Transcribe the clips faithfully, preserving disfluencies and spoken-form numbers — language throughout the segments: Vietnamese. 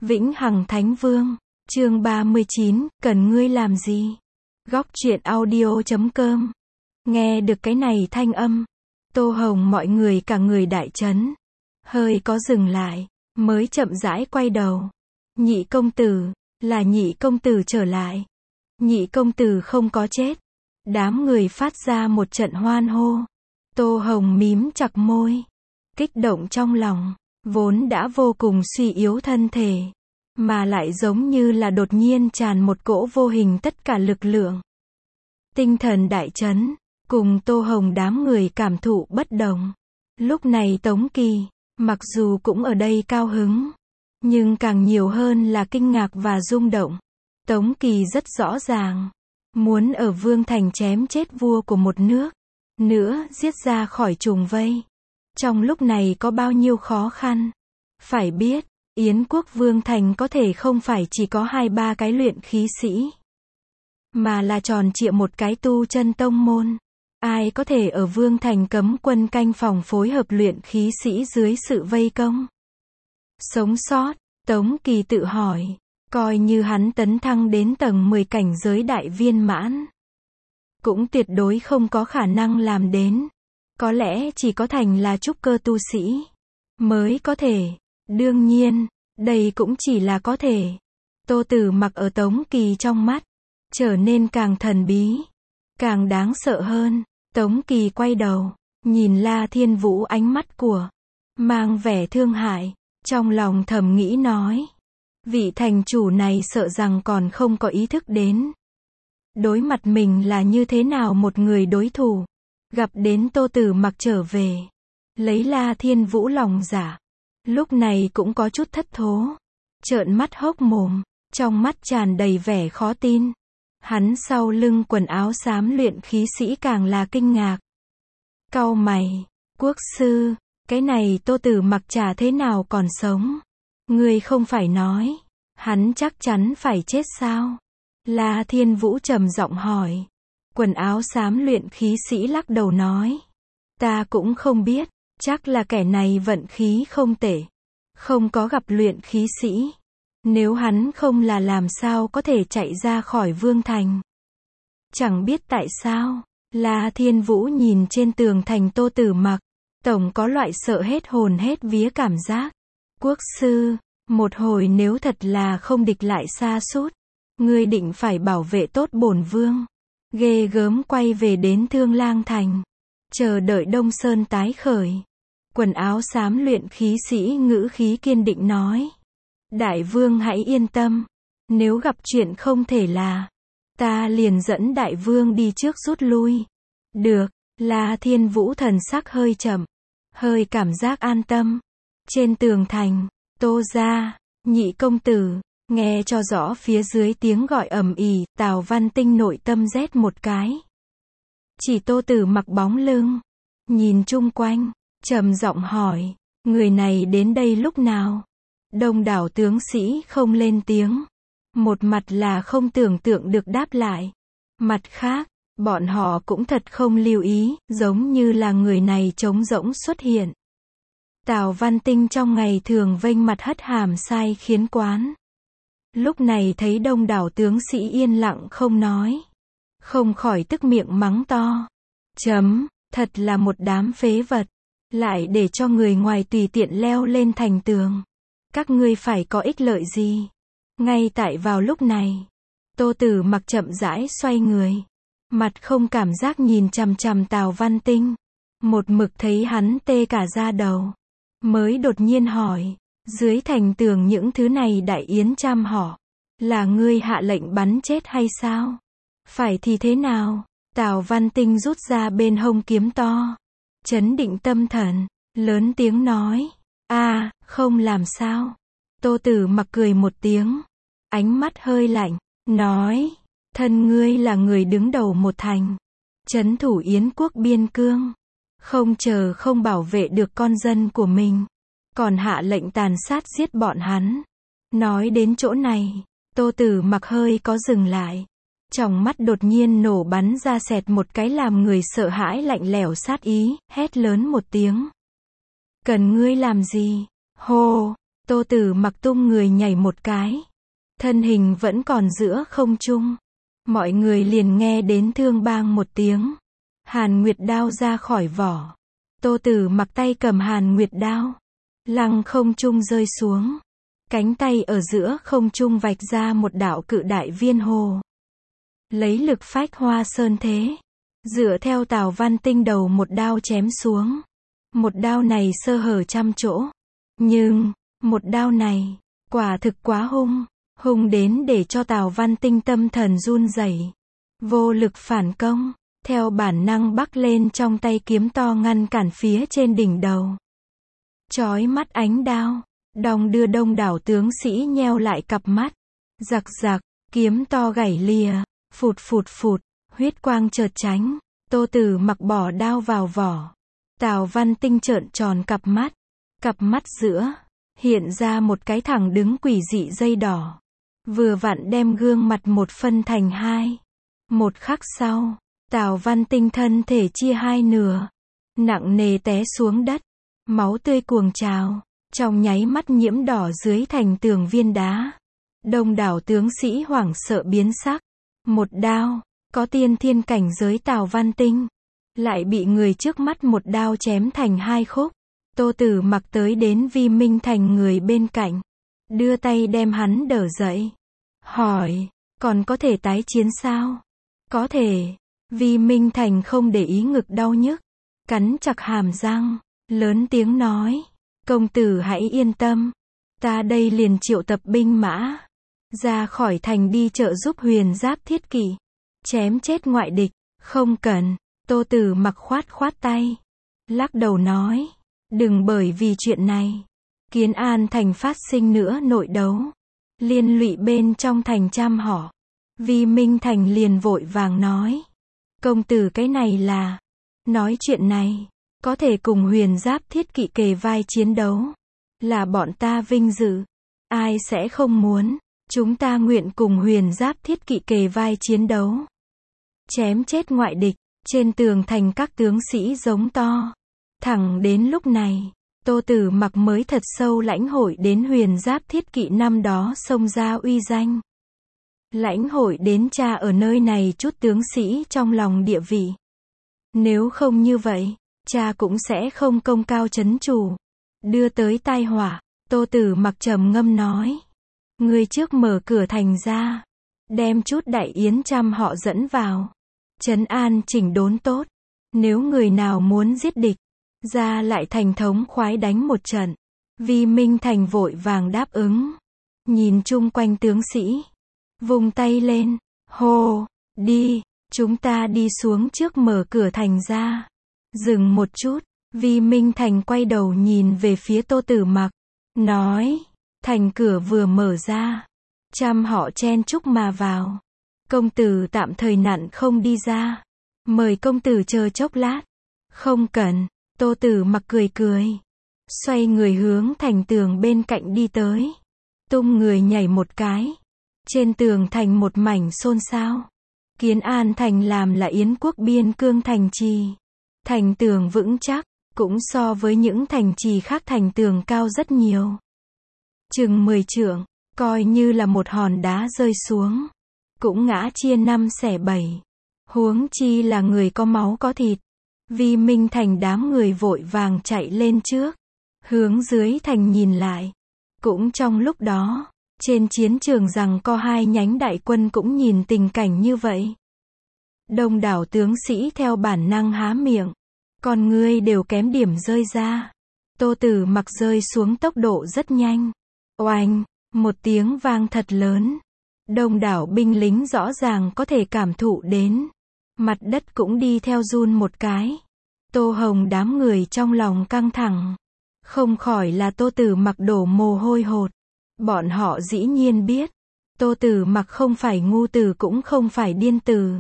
Vĩnh Hằng Thánh Vương, chương ba mươi chín, cần ngươi làm gì? Góc truyện audio chấm com. Nghe được cái này thanh âm, Tô Hồng mọi người cả người đại chấn, hơi có dừng lại, mới chậm rãi quay đầu. Nhị công tử, là nhị công tử trở lại. Nhị công tử không có chết. Đám người phát ra một trận hoan hô. Tô Hồng mím chặt môi, kích động trong lòng, vốn đã vô cùng suy yếu thân thể, mà lại giống như là đột nhiên tràn một cỗ vô hình tất cả lực lượng. Tinh thần đại chấn, cùng Tô Hồng đám người cảm thụ bất đồng. Lúc này Tống Kỳ, mặc dù cũng ở đây cao hứng, nhưng càng nhiều hơn là kinh ngạc và rung động. Tống Kỳ rất rõ ràng, muốn ở Vương Thành chém chết vua của một nước, nữa giết ra khỏi trùng vây. Trong lúc này có bao nhiêu khó khăn. Phải biết, Yến quốc Vương Thành có thể không phải chỉ có hai ba cái luyện khí sĩ, mà là tròn trịa một cái tu chân tông môn. Ai có thể ở Vương Thành cấm quân canh phòng phối hợp luyện khí sĩ dưới sự vây công? Sống sót, Tống Kỳ tự hỏi, coi như hắn tấn thăng đến tầng mười cảnh giới đại viên mãn, cũng tuyệt đối không có khả năng làm đến. Có lẽ chỉ có thành là trúc cơ tu sĩ mới có thể. Đương nhiên, đây cũng chỉ là có thể. Tô Tử Mặc ở Tống Kỳ trong mắt trở nên càng thần bí, càng đáng sợ hơn. Tống Kỳ quay đầu, nhìn La Thiên Vũ ánh mắt của mang vẻ thương hại, trong lòng thầm nghĩ nói, vị thành chủ này sợ rằng còn không có ý thức đến đối mặt mình là như thế nào một người đối thủ. Gặp đến Tô Tử Mặc trở về, lấy La Thiên Vũ lòng dạ, lúc này cũng có chút thất thố, trợn mắt hốc mồm, trong mắt tràn đầy vẻ khó tin. Hắn sau lưng quần áo xám luyện khí sĩ càng là kinh ngạc. Cau mày, quốc sư, cái này Tô Tử Mặc chả thế nào còn sống. Ngươi không phải nói, hắn chắc chắn phải chết sao? La Thiên Vũ trầm giọng hỏi. Quần áo xám luyện khí sĩ lắc đầu nói, ta cũng không biết, chắc là kẻ này vận khí không tệ, không có gặp luyện khí sĩ. Nếu hắn không là làm sao có thể chạy ra khỏi Vương Thành. Chẳng biết tại sao, La Thiên Vũ nhìn trên tường thành Tô Tử Mặc, tổng có loại sợ hết hồn hết vía cảm giác. Quốc sư, một hồi nếu thật là không địch lại sa sút, ngươi định phải bảo vệ tốt bổn vương. Ghê gớm quay về đến Thương Lang Thành, chờ đợi Đông Sơn tái khởi. Quần áo xám luyện khí sĩ ngữ khí kiên định nói, đại vương hãy yên tâm, nếu gặp chuyện không thể là, ta liền dẫn đại vương đi trước rút lui. Được. La Thiên Vũ thần sắc hơi chậm, hơi cảm giác an tâm. Trên tường thành, Tô gia, nhị công tử, nghe cho rõ phía dưới tiếng gọi ầm ĩ, Tào Văn Tinh nội tâm rét một cái. Chỉ Tô Tử Mặc bóng lưng, nhìn chung quanh, trầm giọng hỏi, người này đến đây lúc nào? Đông đảo tướng sĩ không lên tiếng, một mặt là không tưởng tượng được đáp lại, mặt khác, bọn họ cũng thật không lưu ý, giống như là người này trống rỗng xuất hiện. Tào Văn Tinh trong ngày thường vênh mặt hất hàm sai khiến quán, lúc này thấy đông đảo tướng sĩ yên lặng không nói, không khỏi tức miệng mắng to. Chấm, thật là một đám phế vật, lại để cho người ngoài tùy tiện leo lên thành tường. Các ngươi phải có ích lợi gì? Ngay tại vào lúc này, Tô Tử Mặc chậm rãi xoay người, mặt không cảm giác nhìn chằm chằm Tào Văn Tinh, một mực thấy hắn tê cả da đầu, mới đột nhiên hỏi, dưới thành tường những thứ này đại yến trăm họ, là ngươi hạ lệnh bắn chết hay sao? Phải thì thế nào? Tào Văn Tinh rút ra bên hông kiếm to, trấn định tâm thần, lớn tiếng nói, a à, không làm sao. Tô Tử Mặc cười một tiếng, ánh mắt hơi lạnh, nói, thân ngươi là người đứng đầu một thành, trấn thủ Yến quốc biên cương, không chờ không bảo vệ được con dân của mình, còn hạ lệnh tàn sát giết bọn hắn. Nói đến chỗ này, Tô Tử Mặc hơi có dừng lại, trong mắt đột nhiên nổ bắn ra xẹt một cái làm người sợ hãi lạnh lẽo sát ý, hét lớn một tiếng. Cần ngươi làm gì? Hô! Tô Tử Mặc tung người nhảy một cái. Thân hình vẫn còn giữa không trung. Mọi người liền nghe đến thương bang một tiếng. Hàn Nguyệt đao ra khỏi vỏ. Tô Tử Mặc tay cầm Hàn Nguyệt đao. Lăng không trung rơi xuống. Cánh tay ở giữa không trung vạch ra một đạo cự đại viên hồ. Lấy lực phách hoa sơn thế. Dựa theo Tào Văn Tinh đầu một đao chém xuống. Một đao này sơ hở trăm chỗ. Nhưng, một đao này, quả thực quá hung. Hung đến để cho Tào Văn Tinh tâm thần run rẩy. Vô lực phản công. Theo bản năng bắc lên trong tay kiếm to ngăn cản phía trên đỉnh đầu. Chói mắt ánh đao. Đong đưa đông đảo tướng sĩ nheo lại cặp mắt. Giặc giặc, kiếm to gảy lìa. Phụt phụt phụt, huyết quang chợt tránh. Tô Tử Mặc bỏ đao vào vỏ. Tào Văn Tinh trợn tròn cặp mắt. Cặp mắt giữa, hiện ra một cái thẳng đứng quỷ dị dây đỏ. Vừa vặn đem gương mặt một phân thành hai. Một khắc sau, Tào Văn Tinh thân thể chia hai nửa. Nặng nề té xuống đất. Máu tươi cuồng trào. Trong nháy mắt nhiễm đỏ dưới thành tường viên đá. Đông đảo tướng sĩ hoảng sợ biến sắc. Một đao, có tiên thiên cảnh giới Tào Văn Tinh. Lại bị người trước mắt một đao chém thành hai khúc. Tô Tử Mặc tới đến Vi Minh Thành người bên cạnh. Đưa tay đem hắn đỡ dậy. Hỏi, còn có thể tái chiến sao? Có thể. Vi Minh Thành không để ý ngực đau nhức. Cắn chặt hàm răng. Lớn tiếng nói. Công tử hãy yên tâm. Ta đây liền triệu tập binh mã. Ra khỏi thành đi trợ giúp Huyền Giáp Thiết Kỵ. Chém chết ngoại địch. Không cần. Tô Tử Mặc khoát khoát tay. Lắc đầu nói. Đừng bởi vì chuyện này. Kiến An thành phát sinh nữa nội đấu. Liên lụy bên trong thành trăm họ. Vi Minh Thành liền vội vàng nói. Công tử cái này là. Nói chuyện này. Có thể cùng Huyền Giáp Thiết Kỵ kề vai chiến đấu. Là bọn ta vinh dự. Ai sẽ không muốn. Chúng ta nguyện cùng Huyền Giáp Thiết Kỵ kề vai chiến đấu. Chém chết ngoại địch. Trên tường thành các tướng sĩ giống to. Thẳng đến lúc này, Tô Tử Mặc mới thật sâu lãnh hội đến Huyền Giáp Thiết Kỵ năm đó xông ra uy danh. Lãnh hội đến cha ở nơi này chút tướng sĩ trong lòng địa vị. Nếu không như vậy, cha cũng sẽ không công cao trấn chủ. Đưa tới tai họa. Tô Tử Mặc trầm ngâm nói. Người trước mở cửa thành ra. Đem chút đại yến trăm họ dẫn vào. Trấn an chỉnh đốn tốt. Nếu người nào muốn giết địch. Ra lại thành thống khoái đánh một trận. Vi Minh Thành vội vàng đáp ứng. Nhìn chung quanh tướng sĩ. Vung tay lên. Hô, đi. Chúng ta đi xuống trước mở cửa thành ra. Dừng một chút. Vi Minh Thành quay đầu nhìn về phía Tô Tử Mặc. Nói. Thành cửa vừa mở ra. Trăm họ chen chúc mà vào. Công tử tạm thời nặn không đi ra. Mời công tử chờ chốc lát. Không cần. Tô Tử Mặc cười cười. Xoay người hướng thành tường bên cạnh đi tới. Tung người nhảy một cái. Trên tường thành một mảnh xôn xao. Kiến An thành làm là Yến quốc biên cương thành trì. Thành tường vững chắc. Cũng so với những thành trì khác thành tường cao rất nhiều. Chừng mười trượng. Coi như là một hòn đá rơi xuống. Cũng ngã chia năm xẻ bảy. Huống chi là người có máu có thịt. Vi Minh Thành đám người vội vàng chạy lên trước. Hướng dưới thành nhìn lại. Cũng trong lúc đó, trên chiến trường rằng có hai nhánh đại quân cũng nhìn tình cảnh như vậy. Đông đảo tướng sĩ theo bản năng há miệng. Con ngươi đều kém điểm rơi ra. Tô Tử Mặc rơi xuống tốc độ rất nhanh. Oanh, một tiếng vang thật lớn. Đông đảo binh lính rõ ràng có thể cảm thụ đến. Mặt đất cũng đi theo run một cái. Tô Hồng đám người trong lòng căng thẳng. Không khỏi là Tô Tử Mặc đổ mồ hôi hột. Bọn họ dĩ nhiên biết. Tô Tử Mặc không phải ngu tử cũng không phải điên tử.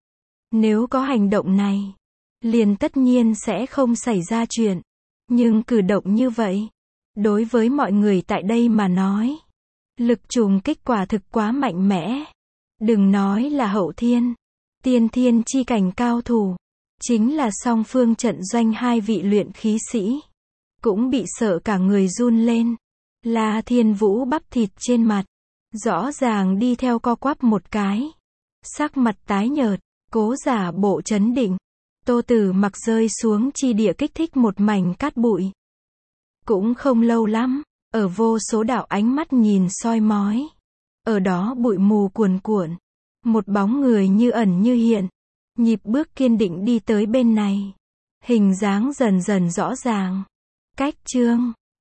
Nếu có hành động này, liền tất nhiên sẽ không xảy ra chuyện. Nhưng cử động như vậy, đối với mọi người tại đây mà nói, lực trùng kích quả thực quá mạnh mẽ. Đừng nói là hậu thiên, tiên thiên chi cảnh cao thủ, chính là song phương trận doanh hai vị luyện khí sĩ, cũng bị sợ cả người run lên. La Thiên Vũ bắp thịt trên mặt, rõ ràng đi theo co quắp một cái. Sắc mặt tái nhợt, cố giả bộ trấn định. Tô Tử Mặc rơi xuống chi địa kích thích một mảnh cát bụi. Cũng không lâu lắm, ở vô số đạo ánh mắt nhìn soi mói. Ở đó bụi mù cuồn cuộn. Một bóng người như ẩn như hiện. Nhịp bước kiên định đi tới bên này. Hình dáng dần dần rõ ràng. Cách chương